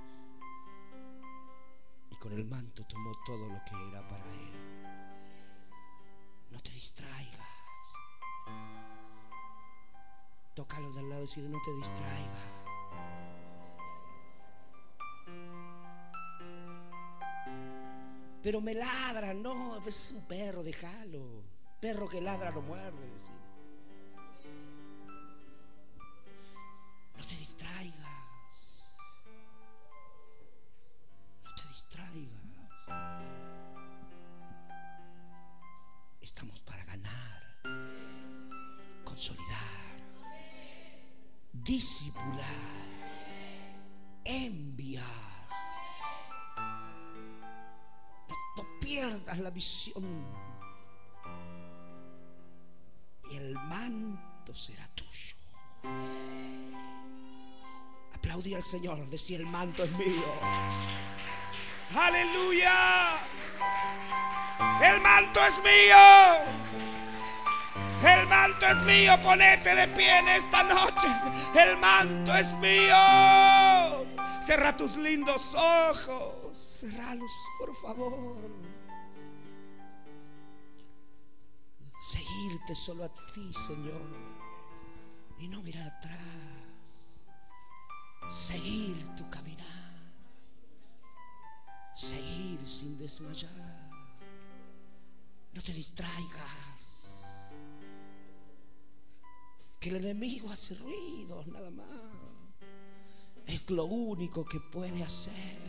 y con el manto tomó todo lo que era para él. No te distraigas. Tócalo de al lado y decirle: no te distraigas. Pero me ladra, no, es un perro, déjalo. Perro que ladra no muerde, decir. No te distraigas. No te distraigas. Estamos para ganar, consolidar, discipular, enviar. No, no pierdas la visión. Y el manto será tuyo. Aplaudí al Señor, decía: el manto es mío. Aleluya. El manto es mío. El manto es mío. Ponete de pie en esta noche. El manto es mío. Cierra tus lindos ojos. Cerralos, por favor. Seguirte solo a ti, Señor, y no mirar atrás. Seguir tu caminar, seguir sin desmayar. No te distraigas, que el enemigo hace ruidos nada más. Es lo único que puede hacer.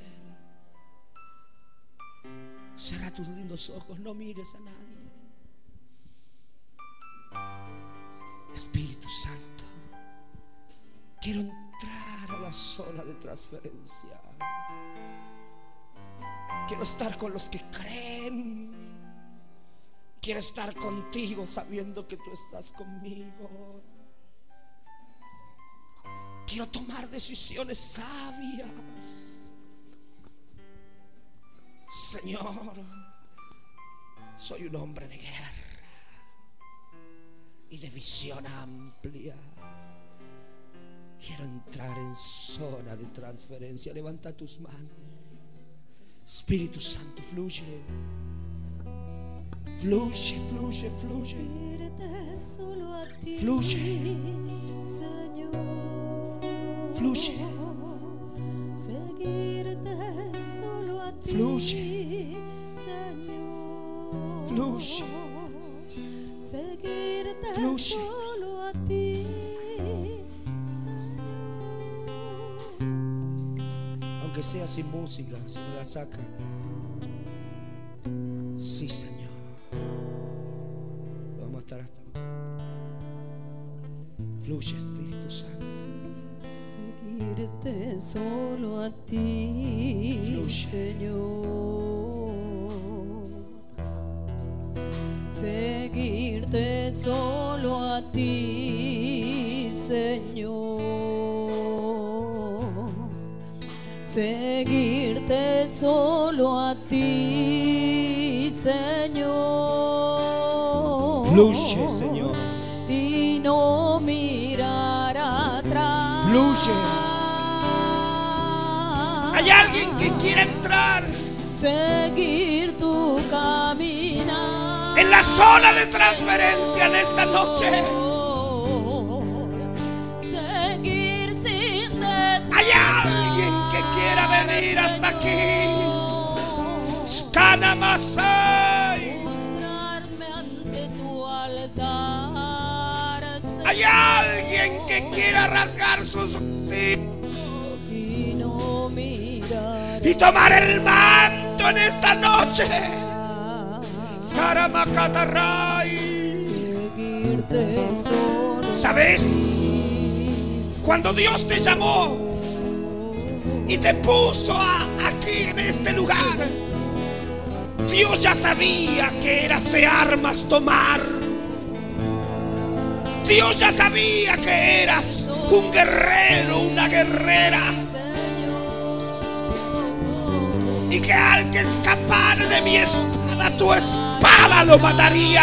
Cierra tus lindos ojos, no mires a nadie. Espíritu Santo, Quiero entrar a la zona de transferencia. Quiero estar con los que creen. Quiero estar contigo sabiendo que tú estás conmigo. Quiero tomar decisiones sabias. Señor, soy un hombre de guerra y de visión amplia. Quiero entrar en zona de transferencia. Levanta tus manos. Espíritu Santo, fluye. Fluye, fluye, fluye. Fluye. Fluye. Fluye. Fluye. Fluye. Aunque sea sin música, si no la sacan. Sí, Señor. Vamos a estar hasta. Fluye, Espíritu Santo. Seguirte solo a ti, Fluye. Señor. Seguirte solo a ti, Señor. Seguirte solo a ti, Señor. Fluye, Señor. Y no mirar atrás. Fluye. Hay alguien que quiere entrar Seguir tu caminar en la zona de transferencia en esta noche. Seguir sin descansar. Hay alguien que quiera venir hasta aquí. Scanamasai. Mostrarme ante tu altar. Hay alguien que quiera rasgar sus vestidos Y no mirar y tomar el manto en esta noche. atrás. Saramakatarrai. Seguirte solo. ¿Sabes? Cuando Dios te llamó y te puso a- aquí en este lugar, Dios ya sabía que eras de armas tomar. Dios ya sabía que eras un guerrero, una guerrera, y que al que escapara de mi espada, tu espada lo mataría.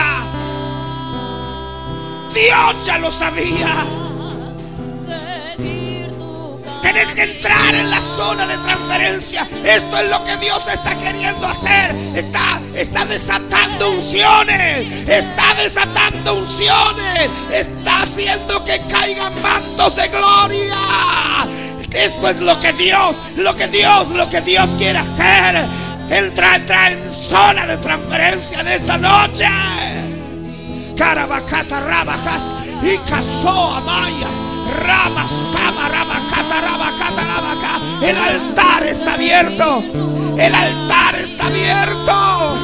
Dios ya lo sabía. Seguir tu Tienes que entrar en la zona de transferencia. Esto es lo que Dios está queriendo hacer. Está, está desatando unciones. Está desatando unciones. Está haciendo que caigan mantos de gloria. Esto es lo que Dios, lo que Dios, lo que Dios quiere hacer. Entra, entra en zona de transferencia en esta noche. Carabacata rabajas y casó amaya. Rama sama rabacata rabacata rabaca. El altar está abierto. El altar está abierto.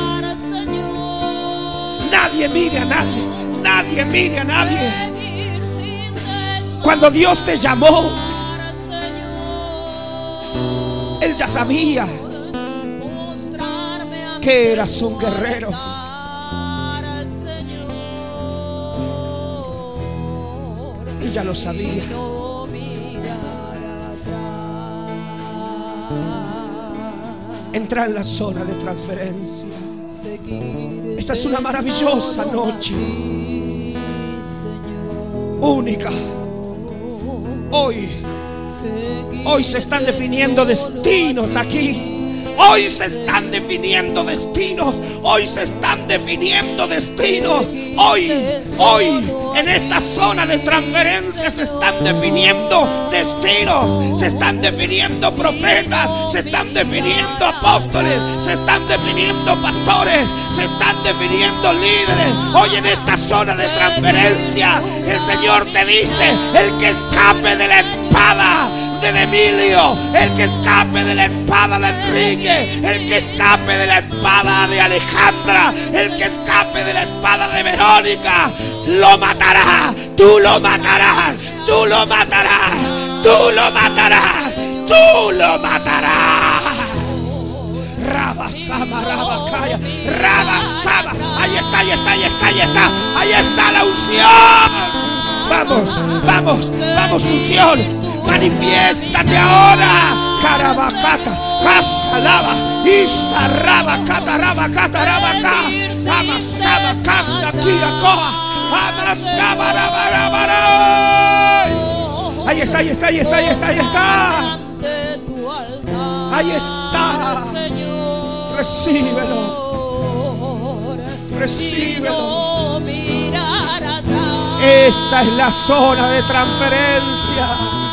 Nadie mire a nadie. Nadie mire a nadie. Cuando Dios te llamó, Él ya sabía que eras un guerrero. Él ya lo sabía. Entra en la zona de transferencia. Esta es una maravillosa noche. Única. Hoy, hoy se están definiendo destinos aquí. Hoy se están definiendo destinos. Hoy se están definiendo destinos. Hoy, hoy, en esta zona de transferencia se están definiendo destinos. Se están definiendo profetas. Se están definiendo apóstoles. Se están definiendo pastores. Se están definiendo líderes. Hoy en esta zona de transferencia el Señor te dice: el que escape de la espada de Emilio, el que escape de la espada de Enrique, el que escape de la espada de Alejandra, el que escape de la espada de Verónica, lo matará. Tú lo matarás, tú lo matarás, Tú lo matarás. Tú lo matarás. Rabasama, Rabacaya, Rabasama. Ahí está, ahí está, ahí está, ahí está. Ahí está la unción. Vamos, vamos, vamos, unción. Manifiéstate ahora. Carabacata, Casalaba, Isarabacata, Rabacata, Rabaca, Amasaba, Canda, Kiracoa, Amascabarabara. Ahí está, ahí está, ahí está, ahí está, ahí está. Ahí está. Recíbelo. Recíbelo. Esta es la zona de transferencia.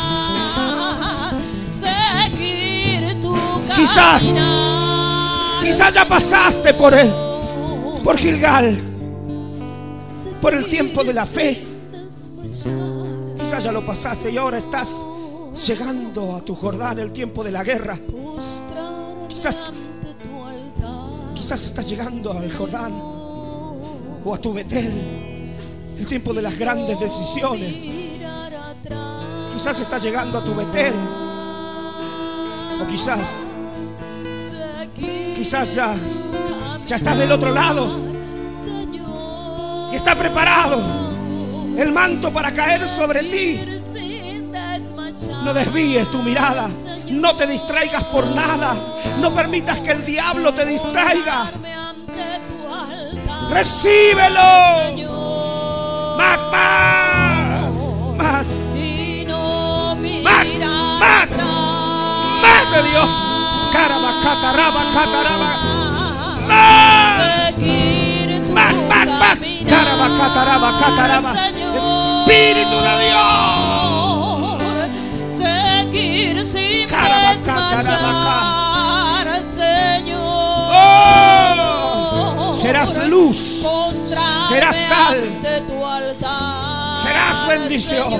Quizás, quizás ya pasaste por él, por Gilgal, por el tiempo de la fe. Quizás ya lo pasaste y ahora estás llegando a tu Jordán, el tiempo de la guerra. Quizás, quizás estás llegando al Jordán o a tu Betel, el tiempo de las grandes decisiones. Quizás estás llegando a tu Betel, o quizás, quizás ya, ya estás del otro lado y está preparado el manto para caer sobre ti. No desvíes tu mirada, no te distraigas por nada, no permitas que el diablo te distraiga. Recíbelo. Más, más, más, más, más, más de Dios. Carabacata, rabacata, rabacata. Más, más, más. Carabacata, rabacata, rabacata. Espíritu de Dios. Seguir sin Carabacata, desmayar, Señor. Oh, serás luz, serás sal, serás bendición,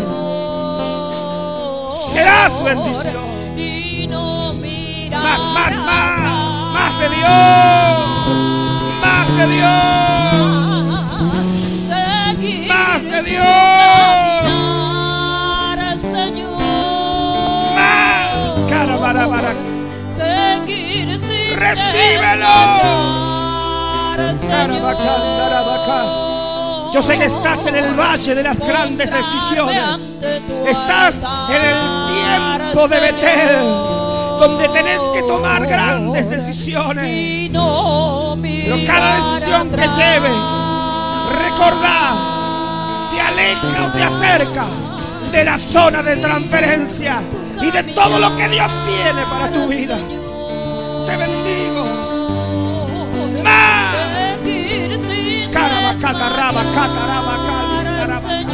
serás bendición. Más, más, más, más de Dios, más de Dios, más de Dios, más. Carabarabara. Recíbelo. Yo sé que estás en el valle de las grandes decisiones. Estás en el tiempo de Betel, donde tenés que tomar grandes decisiones. Pero cada decisión que lleves, recordá, te aleja o te acerca de la zona de transferencia y de todo lo que Dios tiene para tu vida. Te bendigo. Más. Carabacata, rabacata, rabacata, rabacata.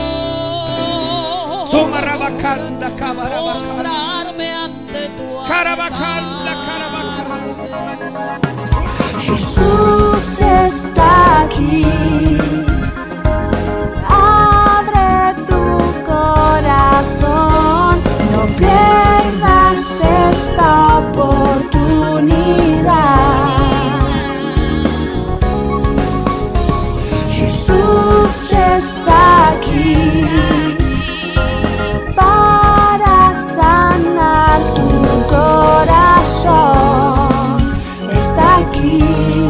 Suma rabacanda, cabarabacanda. Carabacanda, carabacanda. Jesús está aquí. Abre tu corazón. No pierdas esta oportunidad. Jesús está aquí para sanar tu corazón. Está aquí.